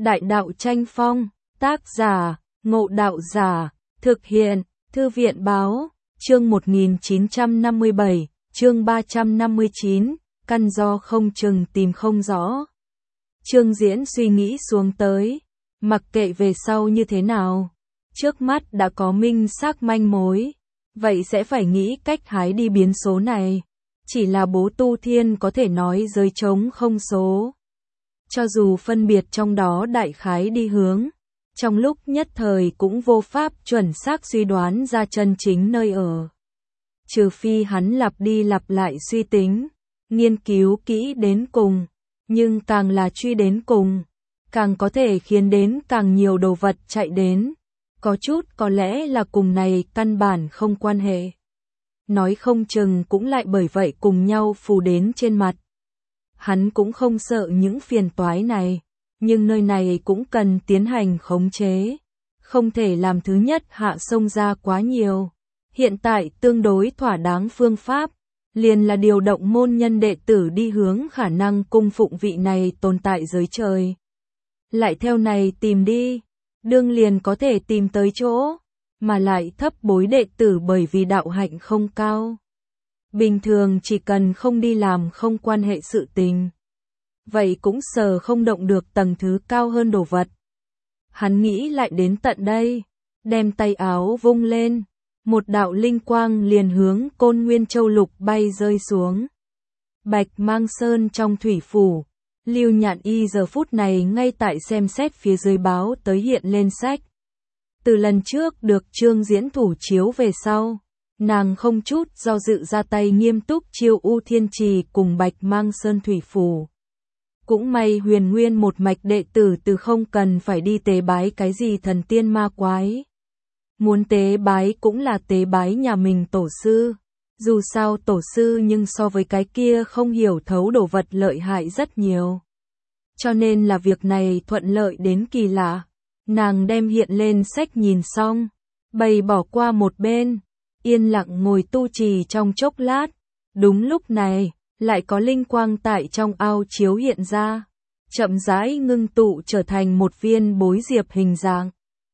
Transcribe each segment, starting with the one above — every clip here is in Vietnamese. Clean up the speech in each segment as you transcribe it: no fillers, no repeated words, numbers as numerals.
Đại đạo tranh phong, tác giả, Ngộ Đạo Giả, thực hiện, Thư viện báo, chương 1957, chương 359, căn do không chừng tìm không rõ. Trương Diễn suy nghĩ xuống tới, mặc kệ về sau như thế nào, trước mắt đã có minh xác manh mối, vậy sẽ phải nghĩ cách hái đi biến số này. Chỉ là bố Tu Thiên có thể nói giới trống không số. Cho dù phân biệt trong đó đại khái đi hướng, trong lúc nhất thời cũng vô pháp chuẩn xác suy đoán ra chân chính nơi ở. Trừ phi hắn lặp đi lặp lại suy tính, nghiên cứu kỹ đến cùng, nhưng càng là truy đến cùng, càng có thể khiến đến càng nhiều đồ vật chạy đến. Có chút có lẽ là cùng này căn bản không quan hệ. Nói không chừng cũng lại bởi vậy cùng nhau phù đến trên mặt. Hắn cũng không sợ những phiền toái này, nhưng nơi này cũng cần tiến hành khống chế. Không thể làm thứ nhất hạ xông ra quá nhiều. Hiện tại tương đối thỏa đáng phương pháp, liền là điều động môn nhân đệ tử đi hướng khả năng cung phụng vị này tồn tại giới trời. Lại theo này tìm đi, đương liền có thể tìm tới chỗ, mà lại thấp bối đệ tử bởi vì đạo hạnh không cao. Bình thường chỉ cần không đi làm không quan hệ sự tình, vậy cũng sờ không động được tầng thứ cao hơn đồ vật. Hắn nghĩ lại đến tận đây, đem tay áo vung lên, một đạo linh quang liền hướng Côn Nguyên Châu Lục bay rơi xuống. Bạch Mang Sơn trong thủy phủ, Lưu Nhạn Y giờ phút này ngay tại xem xét phía dưới báo tới hiện lên sách. Từ lần trước được Trương Diễn thủ chiếu về sau, nàng không chút do dự ra tay nghiêm túc chiêu U Thiên Trì cùng Bạch Mang Sơn thủy phủ. Cũng may Huyền Nguyên một mạch đệ tử từ không cần phải đi tế bái cái gì thần tiên ma quái. Muốn tế bái cũng là tế bái nhà mình tổ sư. Dù sao tổ sư nhưng so với cái kia không hiểu thấu đồ vật lợi hại rất nhiều. Cho nên là việc này thuận lợi đến kỳ lạ. Nàng đem hiện lên sách nhìn xong, bày bỏ qua một bên, yên lặng ngồi tu trì trong chốc lát. Đúng lúc này, lại có linh quang tại trong ao chiếu hiện ra, chậm rãi ngưng tụ trở thành một viên bối diệp hình dạng.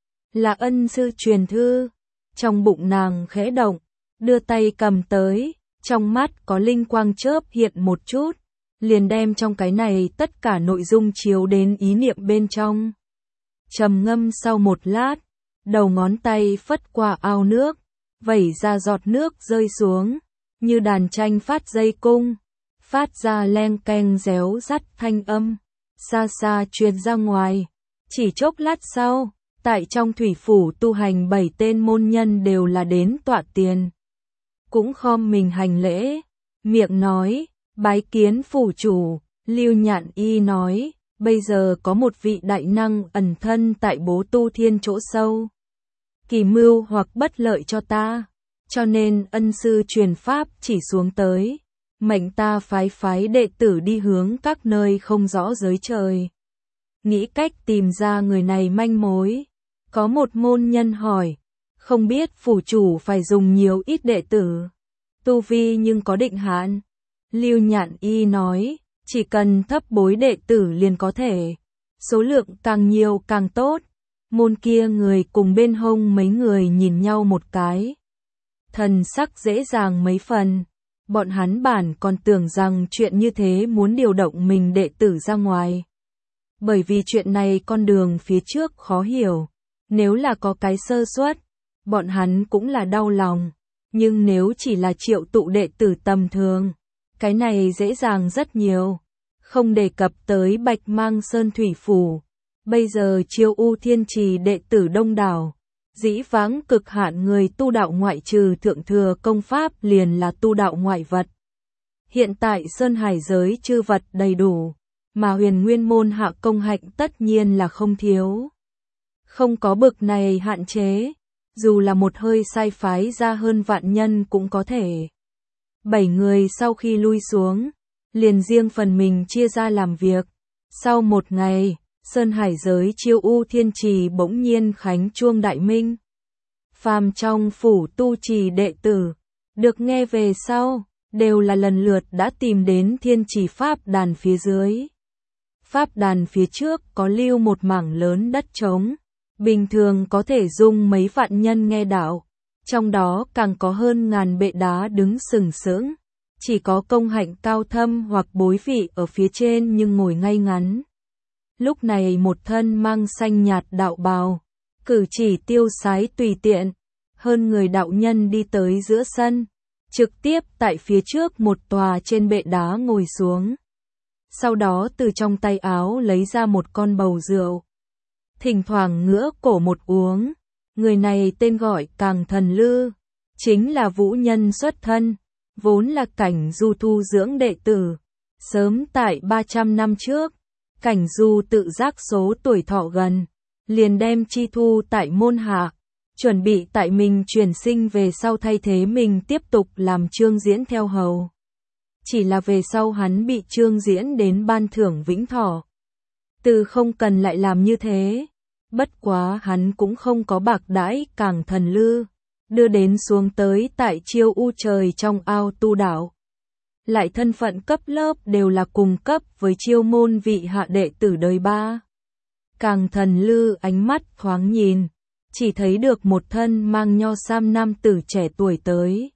Là ân sư truyền thư. Trong bụng nàng khẽ động, đưa tay cầm tới, trong mắt có linh quang chớp hiện một chút, liền đem trong cái này tất cả nội dung chiếu đến ý niệm bên trong. Trầm ngâm sau một lát, đầu ngón tay phất qua ao nước, vẩy ra giọt nước rơi xuống, như đàn tranh phát dây cung, phát ra leng keng réo rắt thanh âm, xa xa truyền ra ngoài. Chỉ chốc lát sau, tại trong thủy phủ tu hành 7 tên môn nhân đều là đến tọa tiền. Cũng khom mình hành lễ, miệng nói, bái kiến phủ chủ. Lưu Nhạn Y nói, bây giờ có một vị đại năng ẩn thân tại bố Tu Thiên chỗ sâu. Kỳ mưu hoặc bất lợi cho ta, cho nên ân sư truyền pháp chỉ xuống tới. Mệnh ta phái đệ tử đi hướng các nơi không rõ giới trời. Nghĩ cách tìm ra người này manh mối. Có một môn nhân hỏi, không biết phủ chủ phải dùng nhiều ít đệ tử. Tu vi nhưng có định hạn. Lưu Nhạn Y nói, chỉ cần thấp bối đệ tử liền có thể. Số lượng càng nhiều càng tốt. Môn kia người cùng bên hông mấy người nhìn nhau một cái. Thần sắc dễ dàng mấy phần. Bọn hắn bản còn tưởng rằng chuyện như thế muốn điều động mình đệ tử ra ngoài. Bởi vì chuyện này con đường phía trước khó hiểu. Nếu là có cái sơ suất, bọn hắn cũng là đau lòng. Nhưng nếu chỉ là triệu tụ đệ tử tầm thường, cái này dễ dàng rất nhiều. Không đề cập tới Bạch Mang Sơn thủy phủ. Bây giờ chiêu U Thiên Trì đệ tử đông đảo. Dĩ vãng cực hạn người tu đạo ngoại trừ thượng thừa công pháp liền là tu đạo ngoại vật. Hiện tại Sơn Hải giới chư vật đầy đủ, mà Huyền Nguyên môn hạ công hạnh tất nhiên là không thiếu. Không có bực này hạn chế, dù là một hơi sai phái ra hơn vạn nhân cũng có thể. 7 người sau khi lui xuống, liền riêng phần mình chia ra làm việc. Sau một ngày, Sơn Hải giới chiêu U Thiên Trì bỗng nhiên khánh chuông đại minh. Phàm trong phủ tu trì đệ tử, được nghe về sau, đều là lần lượt đã tìm đến Thiên Trì Pháp đàn phía dưới. Pháp đàn phía trước có lưu một mảng lớn đất trống, bình thường có thể dung mấy vạn nhân nghe đạo, trong đó càng có hơn ngàn bệ đá đứng sừng sững, chỉ có công hạnh cao thâm hoặc bối vị ở phía trên nhưng ngồi ngay ngắn. Lúc này một thân mang xanh nhạt đạo bào, cử chỉ tiêu sái tùy tiện, hơn người đạo nhân đi tới giữa sân, trực tiếp tại phía trước một tòa trên bệ đá ngồi xuống. Sau đó từ trong tay áo lấy ra một con bầu rượu, thỉnh thoảng ngửa cổ một uống. Người này tên gọi Càng Thần Lư, chính là vũ nhân xuất thân, vốn là Cảnh Du thu dưỡng đệ tử. Sớm tại 300 năm trước, Cảnh Du tự giác số tuổi thọ gần, liền đem chi thu tại môn hạ, chuẩn bị tại mình chuyển sinh về sau thay thế mình tiếp tục làm Trương Diễn theo hầu. Chỉ là về sau hắn bị Trương Diễn đến ban thưởng vĩnh thọ. Từ không cần lại làm như thế. Bất quá hắn cũng không có bạc đãi Càng Thần Lư, đưa đến xuống tới tại Chiêu U trời trong ao tu đạo. Lại thân phận cấp lớp đều là cùng cấp với Chiêu môn vị hạ đệ tử đời ba. Càng Thần Lư ánh mắt thoáng nhìn, chỉ thấy được một thân mang nho sam nam tử trẻ tuổi tới.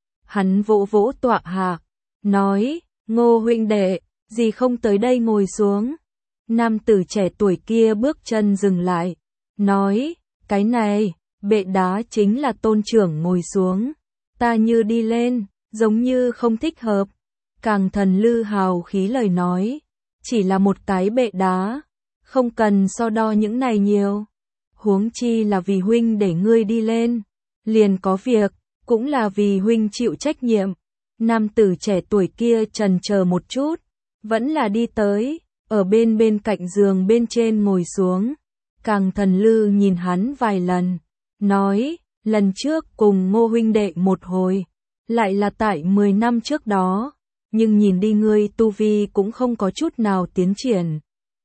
Hắn vỗ vỗ tọa hạ, nói, Ngô huynh đệ, gì không tới đây ngồi xuống. Nam tử trẻ tuổi kia bước chân dừng lại, nói, cái này, bệ đá chính là tôn trưởng ngồi xuống, ta như đi lên, giống như không thích hợp. Càng Thần Lư hào khí lời nói, chỉ là một cái bệ đá, không cần so đo những này nhiều. Huống chi là vì huynh để ngươi đi lên, liền có việc, cũng là vì huynh chịu trách nhiệm. Nam tử trẻ tuổi kia chần chờ một chút, vẫn là đi tới, ở bên cạnh giường bên trên ngồi xuống. Càng Thần Lư nhìn hắn vài lần, nói, lần trước cùng Ngô huynh đệ một hồi, lại là tại 10 năm trước đó, nhưng nhìn đi ngươi tu vi cũng không có chút nào tiến triển.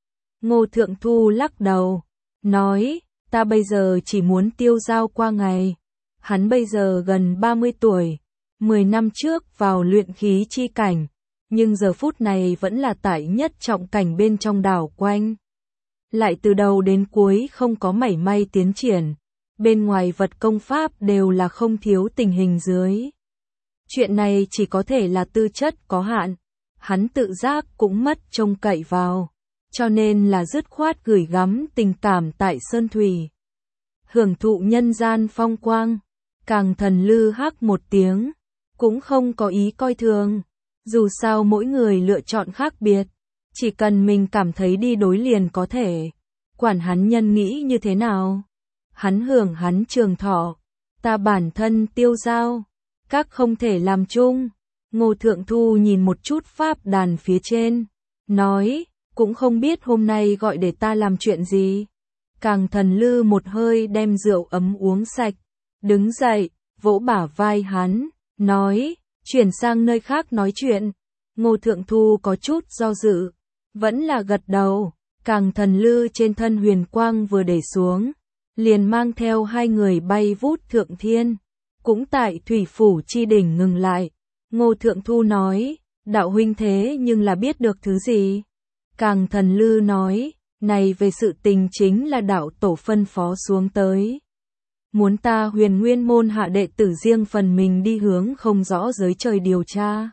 Ngô Thượng Thu lắc đầu, nói, ta bây giờ chỉ muốn tiêu dao qua ngày. Hắn bây giờ gần 30 tuổi, 10 năm trước vào luyện khí chi cảnh, nhưng giờ phút này vẫn là tại nhất trọng cảnh bên trong đảo quanh. Lại từ đầu đến cuối không có mảy may tiến triển, bên ngoài vật công pháp đều là không thiếu tình hình dưới. Chuyện này chỉ có thể là tư chất có hạn, hắn tự giác cũng mất trông cậy vào, cho nên là dứt khoát gửi gắm tình cảm tại Sơn Thủy. Hưởng thụ nhân gian phong quang, Càng Thần Lư hắc một tiếng, cũng không có ý coi thường. Dù sao mỗi người lựa chọn khác biệt, chỉ cần mình cảm thấy đi đối liền có thể, quản hắn nhân nghĩ như thế nào. Hắn hưởng hắn trường thọ, ta bản thân tiêu dao, các không thể làm chung. Ngô Thượng Thu nhìn một chút pháp đàn phía trên, nói, cũng không biết hôm nay gọi để ta làm chuyện gì. Càng Thần Lư một hơi đem rượu ấm uống sạch, đứng dậy, vỗ bả vai hắn, nói, chuyển sang nơi khác nói chuyện. Ngô Thượng Thu có chút do dự, vẫn là gật đầu. Càng Thần Lư trên thân huyền quang vừa để xuống, liền mang theo hai người bay vút thượng thiên, cũng tại thủy phủ chi đỉnh ngừng lại. Ngô Thượng Thu nói, đạo huynh thế nhưng là biết được thứ gì? Càng Thần Lư nói, này về sự tình chính là đạo tổ phân phó xuống tới. Muốn ta Huyền Nguyên môn hạ đệ tử riêng phần mình đi hướng không rõ giới trời điều tra.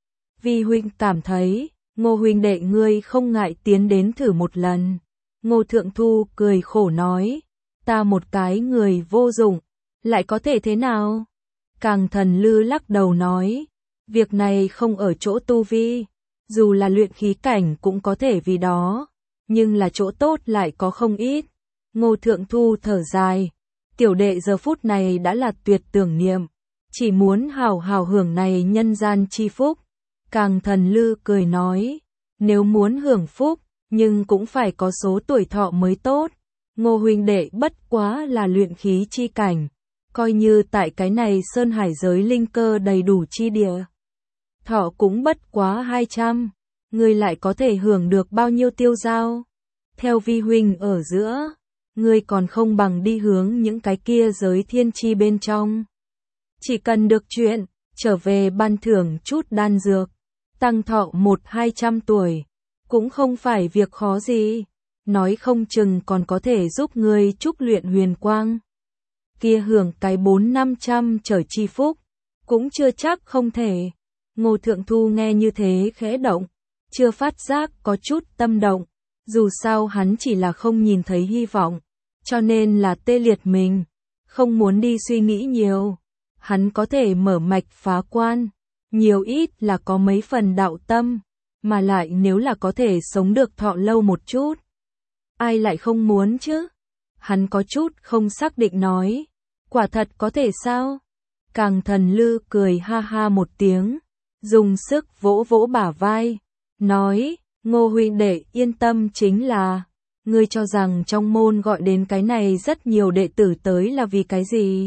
Vì huynh cảm thấy, Ngô huynh đệ ngươi không ngại tiến đến thử một lần. Ngô Thượng Thu cười khổ nói, ta một cái người vô dụng, lại có thể thế nào? Càng Thần Lư lắc đầu nói, việc này không ở chỗ tu vi, dù là luyện khí cảnh cũng có thể vì đó, nhưng là chỗ tốt lại có không ít. Ngô Thượng Thu thở dài, tiểu đệ giờ phút này đã là tuyệt tưởng niệm, chỉ muốn hào hào hưởng này nhân gian chi phúc. Càng Thần Lư cười nói, nếu muốn hưởng phúc, nhưng cũng phải có số tuổi thọ mới tốt. Ngô huynh đệ bất quá là luyện khí chi cảnh, coi như tại cái này sơn hải giới linh cơ đầy đủ chi địa, thọ cũng bất quá 200, ngươi lại có thể hưởng được bao nhiêu tiêu dao? Theo vi huynh ở giữa, ngươi còn không bằng đi hướng những cái kia giới thiên chi bên trong. Chỉ cần được chuyện, trở về ban thưởng chút đan dược, tăng thọ 100-200 tuổi, cũng không phải việc khó gì, nói không chừng còn có thể giúp ngươi trúc luyện huyền quang. Kia hưởng cái 400-500 trở chi phúc, cũng chưa chắc không thể. Ngô Thượng Thu nghe như thế khẽ động, chưa phát giác có chút tâm động, dù sao hắn chỉ là không nhìn thấy hy vọng, cho nên là tê liệt mình, không muốn đi suy nghĩ nhiều. Hắn có thể mở mạch phá quan, nhiều ít là có mấy phần đạo tâm, mà lại nếu là có thể sống được thọ lâu một chút. Ai lại không muốn chứ? Hắn có chút không xác định nói, quả thật có thể sao? Càng Thần Lư cười ha ha một tiếng, dùng sức vỗ vỗ bả vai, nói, Ngô huynh đệ yên tâm chính là, ngươi cho rằng trong môn gọi đến cái này rất nhiều đệ tử tới là vì cái gì?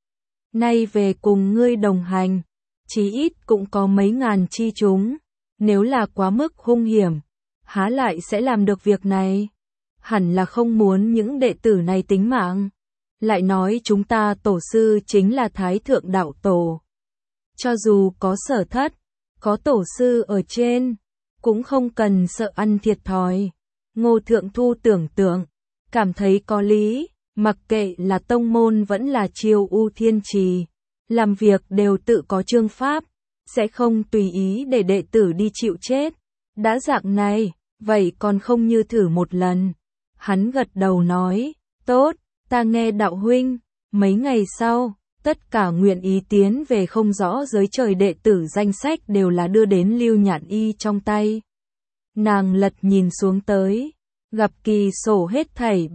Nay về cùng ngươi đồng hành, chí ít cũng có mấy ngàn chi chúng, nếu là quá mức hung hiểm, há lại sẽ làm được việc này? Hẳn là không muốn những đệ tử này tính mạng. Lại nói chúng ta tổ sư chính là Thái Thượng Đạo Tổ. Cho dù có Sở Thất, có tổ sư ở trên, cũng không cần sợ ăn thiệt thòi. Ngô Thượng Thu tưởng tượng, cảm thấy có lý, mặc kệ là tông môn vẫn là Chiêu U Thiên Trì, làm việc đều tự có chương pháp, sẽ không tùy ý để đệ tử đi chịu chết. Đã dạng này, vậy còn không như thử một lần. Hắn gật đầu nói, tốt, ta nghe đạo huynh. Mấy ngày sau, tất cả nguyện ý tiến về không rõ giới trời đệ tử danh sách đều là đưa đến Lưu Nhạn Y trong tay. Nàng lật nhìn xuống tới, gặp kỳ sổ hết thảy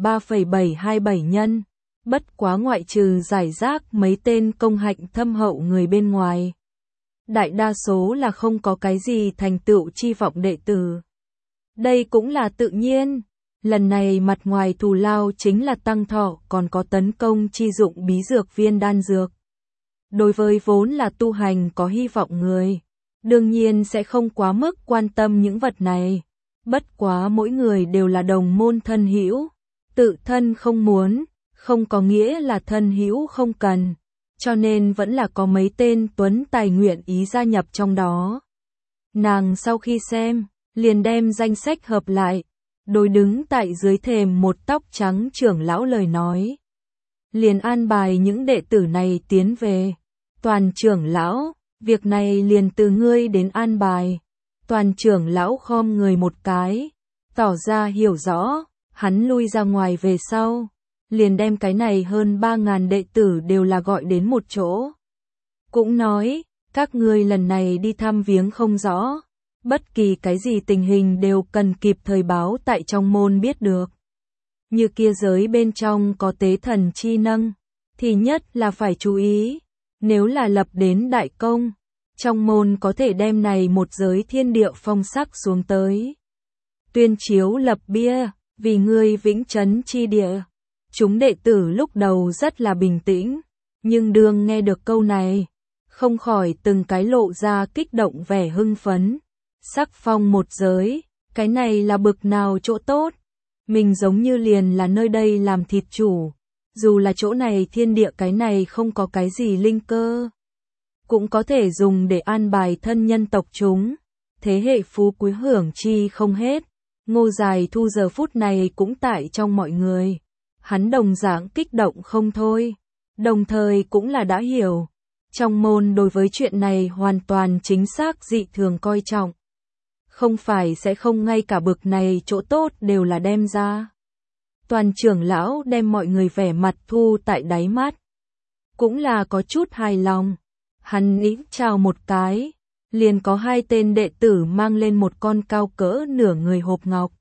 3,727 nhân, bất quá ngoại trừ giải rác mấy tên công hạnh thâm hậu người bên ngoài. Đại đa số là không có cái gì thành tựu chi vọng đệ tử. Đây cũng là tự nhiên. Lần này mặt ngoài thù lao chính là tăng thọ, còn có tấn công chi dụng bí dược viên đan dược. Đối với vốn là tu hành có hy vọng người, đương nhiên sẽ không quá mức quan tâm những vật này. Bất quá mỗi người đều là đồng môn thân hữu, tự thân không muốn, không có nghĩa là thân hữu không cần, cho nên vẫn là có mấy tên tuấn tài nguyện ý gia nhập trong đó. Nàng sau khi xem, liền đem danh sách hợp lại. Đối đứng tại dưới thềm một tóc trắng trưởng lão lời nói. Liền an bài những đệ tử này tiến về. Toàn trưởng lão, việc này liền từ ngươi đến an bài. Toàn trưởng lão khom người một cái, tỏ ra hiểu rõ, hắn lui ra ngoài về sau. Liền đem cái này hơn 3.000 đệ tử đều là gọi đến một chỗ. Cũng nói, các ngươi lần này đi thăm viếng không rõ. Bất kỳ cái gì tình hình đều cần kịp thời báo tại trong môn biết được. Như kia giới bên trong có tế thần chi nâng, thì nhất là phải chú ý. Nếu là lập đến đại công, trong môn có thể đem này một giới thiên địa phong sắc xuống tới. Tuyên chiếu lập bia, vì ngươi vĩnh trấn chi địa. Chúng đệ tử lúc đầu rất là bình tĩnh, nhưng đương nghe được câu này, không khỏi từng cái lộ ra kích động vẻ hưng phấn. Sắc phong một giới, cái này là bực nào chỗ tốt. Mình giống như liền là nơi đây làm thịt chủ. Dù là chỗ này thiên địa cái này không có cái gì linh cơ, cũng có thể dùng để an bài thân nhân tộc chúng. Thế hệ phú quý hưởng chi không hết. Ngô Dài Thu giờ phút này cũng tại trong mọi người. Hắn đồng dạng kích động không thôi. Đồng thời cũng là đã hiểu. Trong môn đối với chuyện này hoàn toàn chính xác dị thường coi trọng. Không phải sẽ không ngay cả bực này chỗ tốt đều là đem ra. Toàn trưởng lão đem mọi người vẻ mặt thu tại đáy mắt. Cũng là có chút hài lòng. Hắn nghĩ chào một cái. Liền có hai tên đệ tử mang lên một con cao cỡ nửa người hộp ngọc.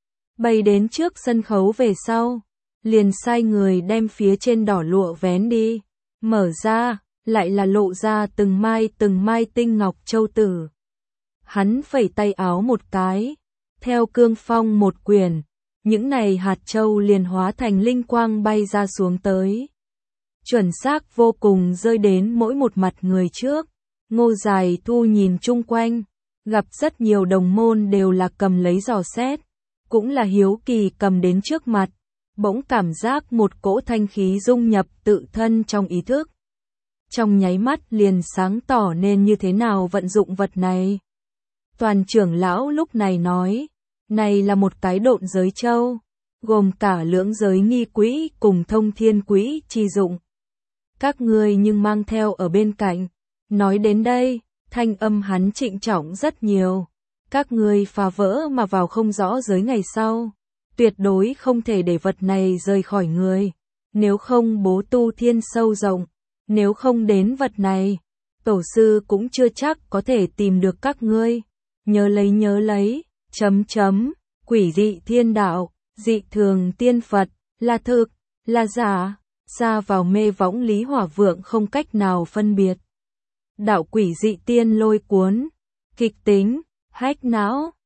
Bày đến trước sân khấu về sau. Liền sai người đem phía trên đỏ lụa vén đi. Mở ra, lại là lộ ra từng mai tinh ngọc châu tử. Hắn phẩy tay áo một cái, theo cương phong một quyển, những này hạt châu liền hóa thành linh quang bay ra xuống tới. Chuẩn xác vô cùng rơi đến mỗi một mặt người trước. Ngô Dài Thu nhìn chung quanh, gặp rất nhiều đồng môn đều là cầm lấy dò xét, cũng là hiếu kỳ cầm đến trước mặt, bỗng cảm giác một cỗ thanh khí dung nhập tự thân trong ý thức. Trong nháy mắt liền sáng tỏ nên như thế nào vận dụng vật này. Toàn trưởng lão lúc này nói, Này là một cái độn giới châu, gồm cả lưỡng giới nghi quỹ cùng thông thiên quỹ chi dụng. Các ngươi nhưng mang theo ở bên cạnh. Nói đến đây, thanh âm hắn trịnh trọng rất nhiều. Các ngươi phá vỡ mà vào không rõ giới ngày sau. Tuyệt đối không thể để vật này rời khỏi người. Nếu không bố tu thiên sâu rộng. Nếu không đến vật này, tổ sư cũng chưa chắc có thể tìm được các ngươi. Nhớ lấy, quỷ dị thiên đạo, dị thường tiên Phật, là thực, là giả, xa vào mê võng Lý Hỏa Vượng không cách nào phân biệt. Đạo quỷ dị tiên lôi cuốn, kịch tính, hách não,